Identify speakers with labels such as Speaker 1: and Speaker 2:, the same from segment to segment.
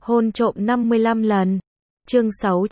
Speaker 1: Hôn trộm 55 lần. Chương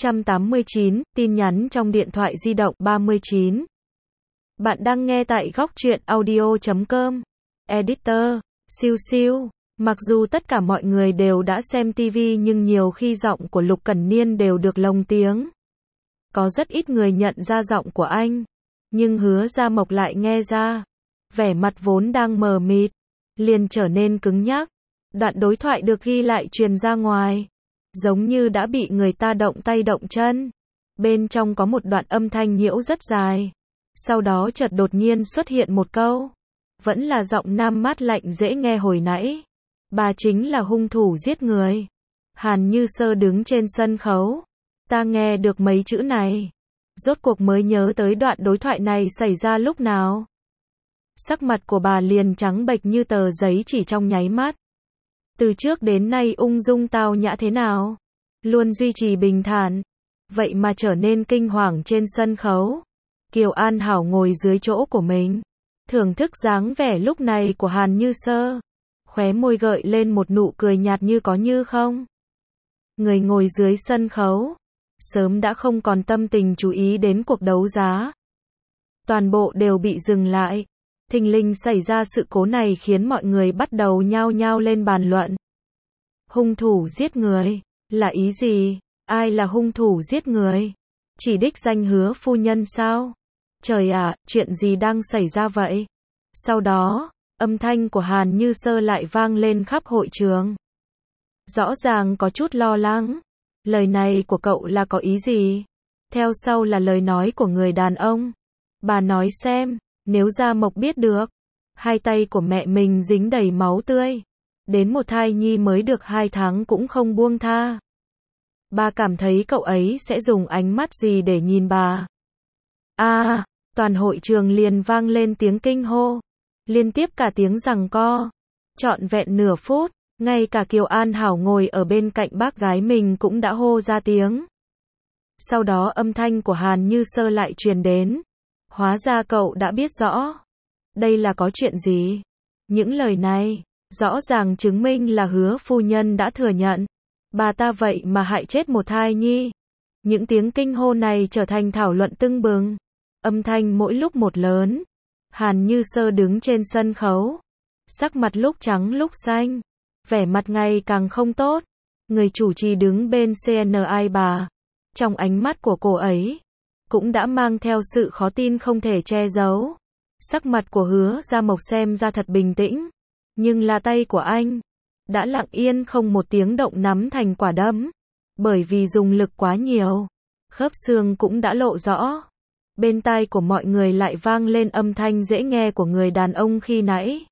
Speaker 1: 689, tin nhắn trong điện thoại di động 39. Bạn đang nghe tại góc truyện audio.com. Editor, siêu siêu. Mặc dù tất cả mọi người đều đã xem TV nhưng nhiều khi giọng của Lục Cẩn Niên đều được lồng tiếng. Có rất ít người nhận ra giọng của anh. Nhưng Hứa Gia Mộc lại nghe ra. Vẻ mặt vốn đang mờ mịt, liền trở nên cứng nhắc. Đoạn đối thoại được ghi lại truyền ra ngoài. Giống như đã bị người ta động tay động chân. Bên trong có một đoạn âm thanh nhiễu rất dài. Sau đó chợt đột nhiên xuất hiện một câu. Vẫn là giọng nam mát lạnh dễ nghe hồi nãy. Bà chính là hung thủ giết người. Hàn Như Sơ đứng trên sân khấu. Ta nghe được mấy chữ này. Rốt cuộc mới nhớ tới đoạn đối thoại này xảy ra lúc nào. Sắc mặt của bà liền trắng bệch như tờ giấy chỉ trong nháy mắt. Từ trước đến nay ung dung tao nhã thế nào, luôn duy trì bình thản, vậy mà trở nên kinh hoàng trên sân khấu. Kiều An Hảo ngồi dưới chỗ của mình, thưởng thức dáng vẻ lúc này của Hàn Như Sơ, khóe môi gợi lên một nụ cười nhạt như có như không. Người ngồi dưới sân khấu, sớm đã không còn tâm tình chú ý đến cuộc đấu giá. Toàn bộ đều bị dừng lại. Thình lình xảy ra sự cố này khiến mọi người bắt đầu nhao nhao lên bàn luận. Hung thủ giết người, là ý gì? Ai là hung thủ giết người? Chỉ đích danh Hứa phu nhân sao? Trời ạ, chuyện gì đang xảy ra vậy? Sau đó, âm thanh của Hàn Như Sơ lại vang lên khắp hội trường. Rõ ràng có chút lo lắng. Lời này của cậu là có ý gì? Theo sau là lời nói của người đàn ông. Bà nói xem. Nếu Gia Mộc biết được, hai tay của mẹ mình dính đầy máu tươi, đến một thai nhi mới được 2 tháng cũng không buông tha. Bà cảm thấy cậu ấy sẽ dùng ánh mắt gì để nhìn bà? Toàn hội trường liền vang lên tiếng kinh hô, liên tiếp cả tiếng giằng co, trọn vẹn nửa phút, ngay cả Kiều An Hảo ngồi ở bên cạnh bác gái mình cũng đã hô ra tiếng. Sau đó âm thanh của Hàn Như Sơ lại truyền đến. Hóa ra cậu đã biết rõ. Đây là có chuyện gì? Những lời này, rõ ràng chứng minh là Hứa phu nhân đã thừa nhận. Bà ta vậy mà hại chết một thai nhi. Những tiếng kinh hô này trở thành thảo luận tưng bừng. Âm thanh mỗi lúc một lớn. Hàn Như Sơ đứng trên sân khấu. Sắc mặt lúc trắng lúc xanh. Vẻ mặt ngày càng không tốt. Người chủ trì đứng bên CNI bà. Trong ánh mắt của cô ấy cũng đã mang theo sự khó tin không thể che giấu. Sắc mặt của Hứa Gia Mộc xem ra thật bình tĩnh, nhưng là tay của anh đã lặng yên không một tiếng động nắm thành quả đấm, bởi vì dùng lực quá nhiều, khớp xương cũng đã lộ rõ. Bên tai của mọi người lại vang lên âm thanh dễ nghe của người đàn ông khi nãy.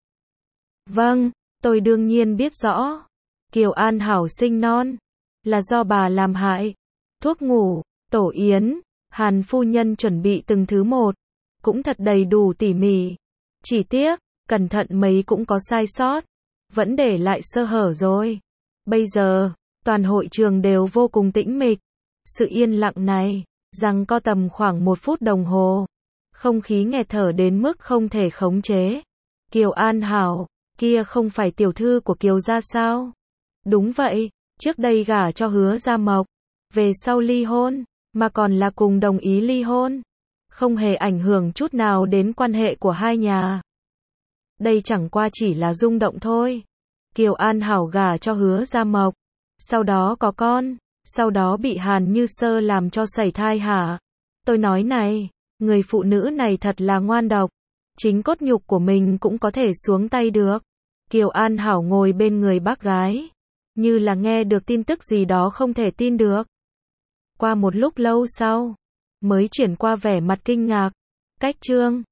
Speaker 1: Vâng, tôi đương nhiên biết rõ. Kiều An Hảo sinh non là do bà làm hại. Thuốc ngủ, tổ yến, Hàn phu nhân chuẩn bị từng thứ một, cũng thật đầy đủ tỉ mỉ. Chỉ tiếc, cẩn thận mấy cũng có sai sót, vẫn để lại sơ hở rồi. Bây giờ, toàn hội trường đều vô cùng tĩnh mịch. Sự yên lặng này, giằng co tầm khoảng 1 phút đồng hồ. Không khí nghẹt thở đến mức không thể khống chế. Kiều An Hảo, kia không phải tiểu thư của Kiều gia sao? Đúng vậy, trước đây gả cho Hứa Gia Mộc, về sau ly hôn. Mà còn là cùng đồng ý ly hôn, không hề ảnh hưởng chút nào đến quan hệ của hai nhà. Đây chẳng qua chỉ là rung động thôi. Kiều An Hảo gả cho Hứa Gia Mộc, sau đó có con, sau đó bị Hàn Như Sơ làm cho sảy thai hả? Tôi nói này, người phụ nữ này thật là ngoan độc, chính cốt nhục của mình cũng có thể xuống tay được. Kiều An Hảo ngồi bên người bác gái, như là nghe được tin tức gì đó không thể tin được. Qua một lúc lâu sau, mới chuyển qua vẻ mặt kinh ngạc. Cách chương